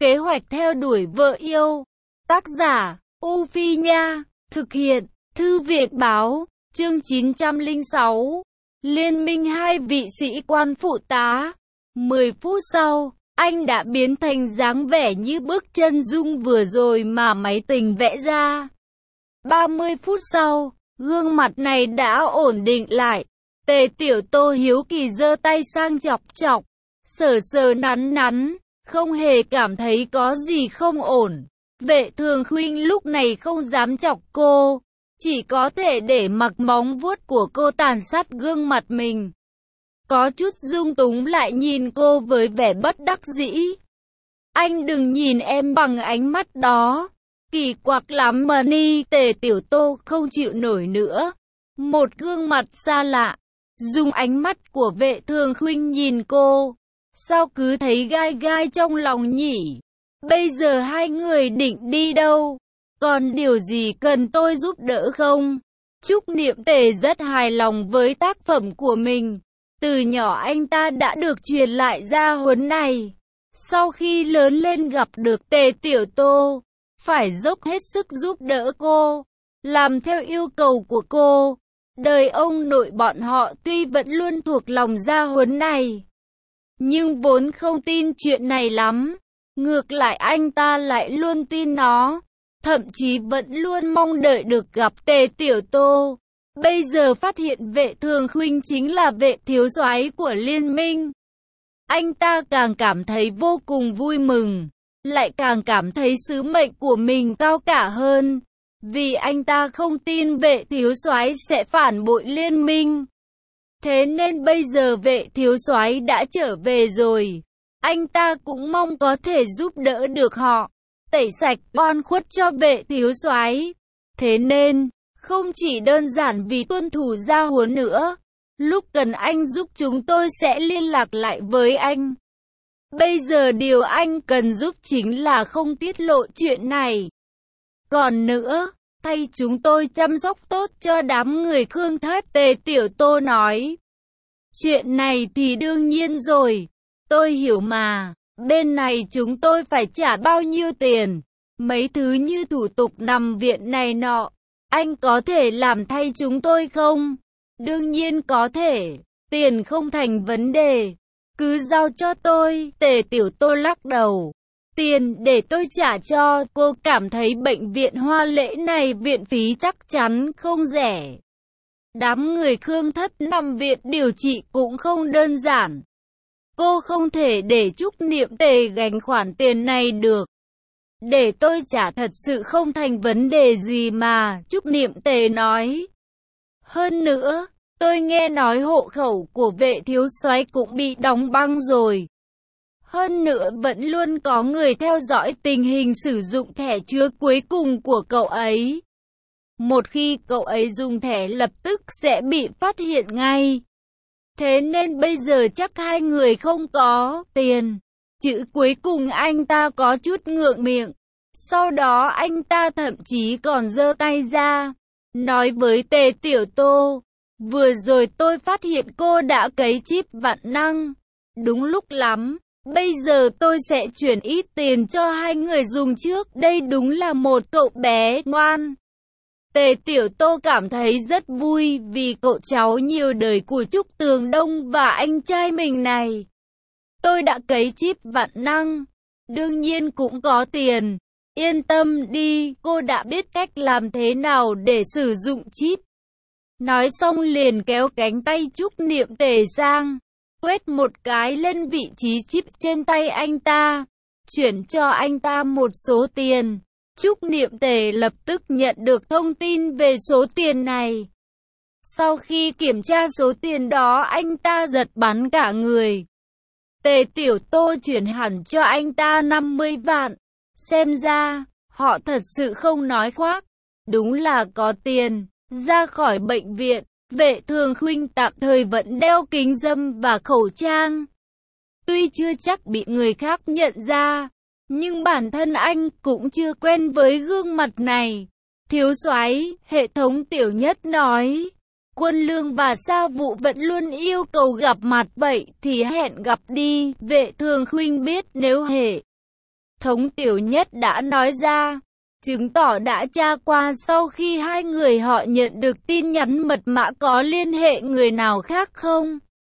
Kế hoạch theo đuổi vợ yêu. Tác giả, U Phi Nha. Thực hiện, Thư viện Báo. Chương 906. Liên minh hai vị sĩ quan phụ tá. 10 phút sau, anh đã biến thành dáng vẻ như bức chân dung vừa rồi mà máy tính vẽ ra. 30 phút sau, gương mặt này đã ổn định lại. Tề Tiểu Tô hiếu kỳ giơ tay sang chọc chọc, sờ sờ nắn nắn, không hề cảm thấy có gì không ổn. Vệ Thường Khuynh lúc này không dám chọc cô, chỉ có thể để mặc móng vuốt của cô tàn sát gương mặt mình. Có chút dung túng lại nhìn cô với vẻ bất đắc dĩ. Anh đừng nhìn em bằng ánh mắt đó. Kỳ quặc lắm mà ni. Tề Tiểu Tô không chịu nổi nữa. Một gương mặt xa lạ, dùng ánh mắt của Vệ Thường Khuynh nhìn cô. Sao cứ thấy gai gai trong lòng nhỉ? Bây giờ hai người định đi đâu? Còn điều gì cần tôi giúp đỡ không? Trúc Niệm Tề rất hài lòng với tác phẩm của mình. Từ nhỏ anh ta đã được truyền lại gia huấn này. Sau khi lớn lên gặp được Tề Tiểu Tô, phải dốc hết sức giúp đỡ cô, làm theo yêu cầu của cô. Đời ông nội bọn họ tuy vẫn luôn thuộc lòng gia huấn này, nhưng vốn không tin chuyện này lắm. Ngược lại anh ta lại luôn tin nó, thậm chí vẫn luôn mong đợi được gặp Tề Tiểu Tô. Bây giờ phát hiện Vệ Thường Khuynh chính là vệ thiếu soái của liên minh, anh ta càng cảm thấy vô cùng vui mừng, lại càng cảm thấy sứ mệnh của mình cao cả hơn, vì anh ta không tin vệ thiếu soái sẽ phản bội liên minh. Thế nên bây giờ vệ thiếu soái đã trở về rồi, anh ta cũng mong có thể giúp đỡ được họ, tẩy sạch oan khuất cho vệ thiếu soái. Thế nên, không chỉ đơn giản vì tuân thủ gia huấn nữa, lúc cần anh giúp chúng tôi sẽ liên lạc lại với anh. Bây giờ điều anh cần giúp chính là không tiết lộ chuyện này. Còn nữa, thay chúng tôi chăm sóc tốt cho đám người Khương Thất. Tề Tiểu Tô nói. Chuyện này thì đương nhiên rồi, tôi hiểu mà. Bên này chúng tôi phải trả bao nhiêu tiền? Mấy thứ như thủ tục nằm viện này nọ, anh có thể làm thay chúng tôi không? Đương nhiên có thể, tiền không thành vấn đề, cứ giao cho tôi. Tề Tiểu Tô lắc đầu. Tiền để tôi trả cho. Cô cảm thấy bệnh viện Hoa Lễ này viện phí chắc chắn không rẻ. Đám người Khương Thất nằm viện điều trị cũng không đơn giản. Cô không thể để Trúc Niệm Tề gánh khoản tiền này được. Để tôi trả thật sự không thành vấn đề gì mà, Trúc Niệm Tề nói. Hơn nữa, tôi nghe nói hộ khẩu của vệ thiếu soái cũng bị đóng băng rồi. Hơn nữa vẫn luôn có người theo dõi tình hình sử dụng thẻ chứa cuối cùng của cậu ấy. Một khi cậu ấy dùng thẻ lập tức sẽ bị phát hiện ngay. Thế nên bây giờ chắc hai người không có tiền. Chữ cuối cùng anh ta có chút ngượng miệng. Sau đó anh ta thậm chí còn giơ tay ra, nói với Tề Tiểu Tô. Vừa rồi tôi phát hiện cô đã cấy chip vạn năng. Đúng lúc lắm. Bây giờ tôi sẽ chuyển ít tiền cho hai người dùng trước. Đây đúng là một cậu bé ngoan. Tề Tiểu Tô cảm thấy rất vui vì cậu cháu nhiều đời của Trúc Tường Đông và anh trai mình này. Tôi đã cấy chip vạn năng, đương nhiên cũng có tiền. Yên tâm đi, cô đã biết cách làm thế nào để sử dụng chip. Nói xong liền kéo cánh tay Trúc Niệm Tề sang, quét một cái lên vị trí chip trên tay anh ta, chuyển cho anh ta một số tiền. Trúc Niệm Tề lập tức nhận được thông tin về số tiền này. Sau khi kiểm tra số tiền đó anh ta giật bắn cả người. Tề Tiểu Tô chuyển hẳn cho anh ta 50 vạn. Xem ra, họ thật sự không nói khoác. Đúng là có tiền. Ra khỏi bệnh viện, Vệ Thường Khuynh tạm thời vẫn đeo kính râm và khẩu trang. Tuy chưa chắc bị người khác nhận ra, nhưng bản thân anh cũng chưa quen với gương mặt này. Thiếu soái, hệ thống Tiểu Nhất nói. Quân Lương và Sa Vụ vẫn luôn yêu cầu gặp mặt, vậy thì hẹn gặp đi. Vệ Thường Khuynh biết nếu hệ thống tiểu nhất đã nói ra, chứng tỏ đã tra qua sau khi hai người họ nhận được tin nhắn mật mã có liên hệ người nào khác không.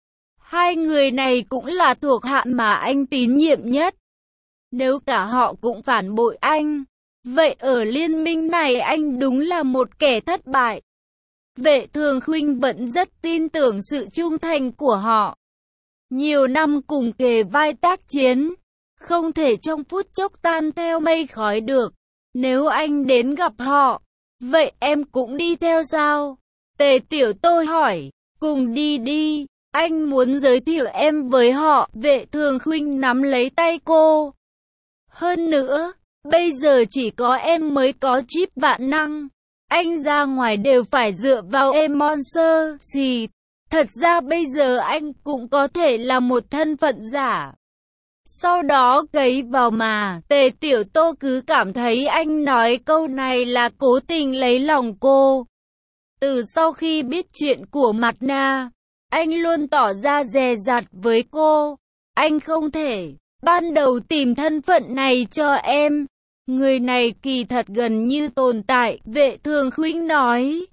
Hai người này cũng là thuộc hạ mà anh tín nhiệm nhất. Nếu cả họ cũng phản bội anh, vậy ở liên minh này anh đúng là một kẻ thất bại. Vệ Thường Khuynh vẫn rất tin tưởng sự trung thành của họ. Nhiều năm cùng kề vai tác chiến, không thể trong phút chốc tan theo mây khói được. Nếu anh đến gặp họ, vậy em cũng đi theo sao? Tề Tiểu Tô hỏi, cùng đi đi, anh muốn giới thiệu em với họ. Vệ Thường Khuynh nắm lấy tay cô. Hơn nữa, bây giờ chỉ có em mới có chip vạn năng. Anh ra ngoài đều phải dựa vào em Monster gì. Thật ra bây giờ anh cũng có thể là một thân phận giả. Sau đó cấy vào mà, Tề Tiểu Tô cứ cảm thấy anh nói câu này là cố tình lấy lòng cô. Từ sau khi biết chuyện của Mặt Na, anh luôn tỏ ra dè dặt với cô. Anh không thể ban đầu tìm thân phận này cho em. Người này kỳ thật gần như tồn tại, Vệ Thường Khuynh nói.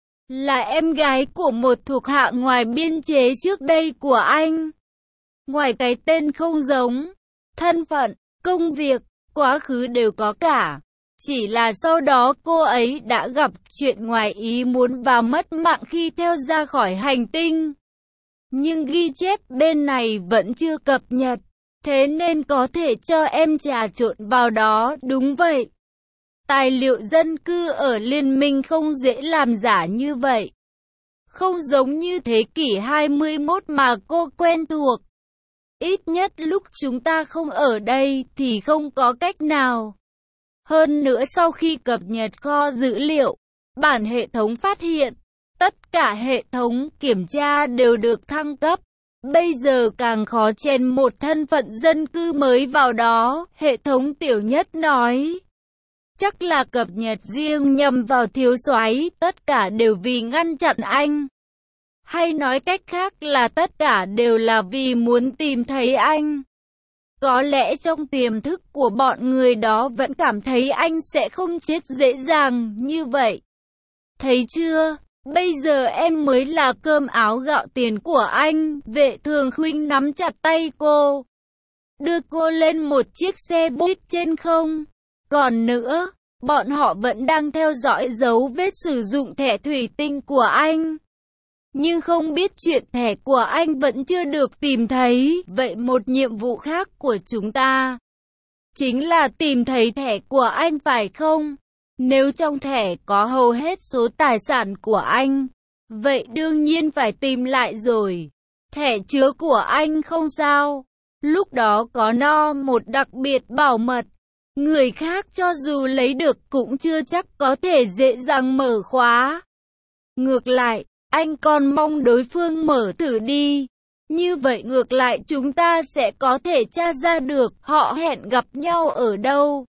Là em gái của một thuộc hạ ngoài biên chế trước đây của anh. Ngoài cái tên không giống, thân phận, công việc, quá khứ đều có cả. Chỉ là sau đó cô ấy đã gặp chuyện ngoài ý muốn và mất mạng khi theo ra khỏi hành tinh. Nhưng ghi chép bên này vẫn chưa cập nhật. Thế nên có thể cho em trà trộn vào đó, đúng vậy. Tài liệu dân cư ở liên minh không dễ làm giả như vậy. Không giống như thế kỷ 21 mà cô quen thuộc. Ít nhất lúc chúng ta không ở đây thì không có cách nào. Hơn nữa sau khi cập nhật kho dữ liệu, bản hệ thống phát hiện, tất cả hệ thống kiểm tra đều được thăng cấp. Bây giờ càng khó chèn một thân phận dân cư mới vào đó, hệ thống tiểu nhất nói. Chắc là cập nhật riêng nhằm vào thiếu soái, tất cả đều vì ngăn chặn anh. Hay nói cách khác là tất cả đều là vì muốn tìm thấy anh. Có lẽ trong tiềm thức của bọn người đó vẫn cảm thấy anh sẽ không chết dễ dàng như vậy. Thấy chưa? Bây giờ em mới là cơm áo gạo tiền của anh. Vệ Thường Khuynh nắm chặt tay cô, đưa cô lên một chiếc xe buýt trên không. Còn nữa, bọn họ vẫn đang theo dõi dấu vết sử dụng thẻ thủy tinh của anh. Nhưng không biết chuyện thẻ của anh vẫn chưa được tìm thấy. Vậy một nhiệm vụ khác của chúng ta chính là tìm thấy thẻ của anh phải không? Nếu trong thẻ có hầu hết số tài sản của anh, vậy đương nhiên phải tìm lại rồi. Thẻ chứa của anh không sao. Lúc đó có một đặc biệt bảo mật. Người khác cho dù lấy được cũng chưa chắc có thể dễ dàng mở khóa. Ngược lại, anh còn mong đối phương mở thử đi. Như vậy ngược lại chúng ta sẽ có thể tra ra được họ hẹn gặp nhau ở đâu.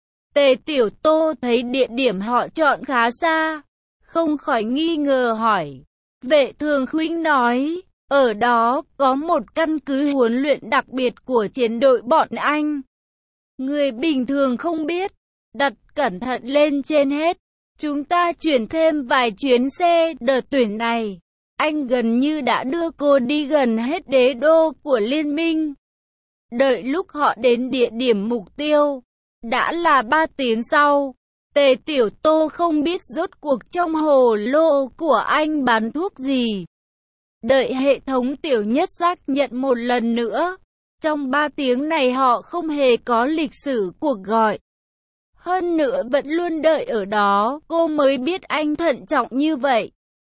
Tề Tiểu Tô thấy địa điểm họ chọn khá xa, không khỏi nghi ngờ hỏi. Vệ Thường Khuynh nói, ở đó có một căn cứ huấn luyện đặc biệt của chiến đội bọn anh. Người bình thường không biết, đặt cẩn thận lên trên hết. Chúng ta chuyển thêm vài chuyến xe, đợt tuyển này, anh gần như đã đưa cô đi gần hết đế đô của liên minh. Đợi lúc họ đến địa điểm mục tiêu, đã là 3 tiếng sau. Tề Tiểu Tô không biết rốt cuộc trong hồ lô của anh bán thuốc gì. Đợi hệ thống tiểu nhất xác nhận một lần nữa. Trong 3 tiếng này họ không hề có lịch sử cuộc gọi. Hơn nữa vẫn luôn đợi ở đó, cô mới biết anh thận trọng như vậy.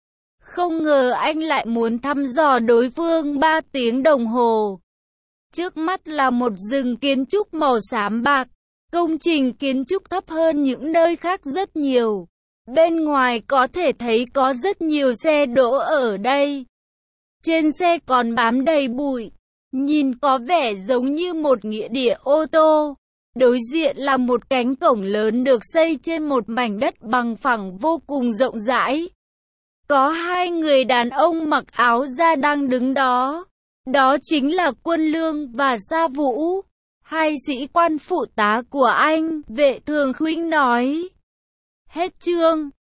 Không ngờ anh lại muốn thăm dò đối phương 3 tiếng đồng hồ. Trước mắt là một rừng kiến trúc màu xám bạc. Công trình kiến trúc thấp hơn những nơi khác rất nhiều. Bên ngoài có thể thấy có rất nhiều xe đỗ ở đây. Trên xe còn bám đầy bụi. Nhìn có vẻ giống như một nghĩa địa ô tô. Đối diện là một cánh cổng lớn được xây trên một mảnh đất bằng phẳng vô cùng rộng rãi. Có 2 người đàn ông mặc áo da đang đứng đó. Đó chính là Quân Lương và Sa Vũ. Hai sĩ quan phụ tá của anh, Vệ Thường Khuynh nói. Hết chương.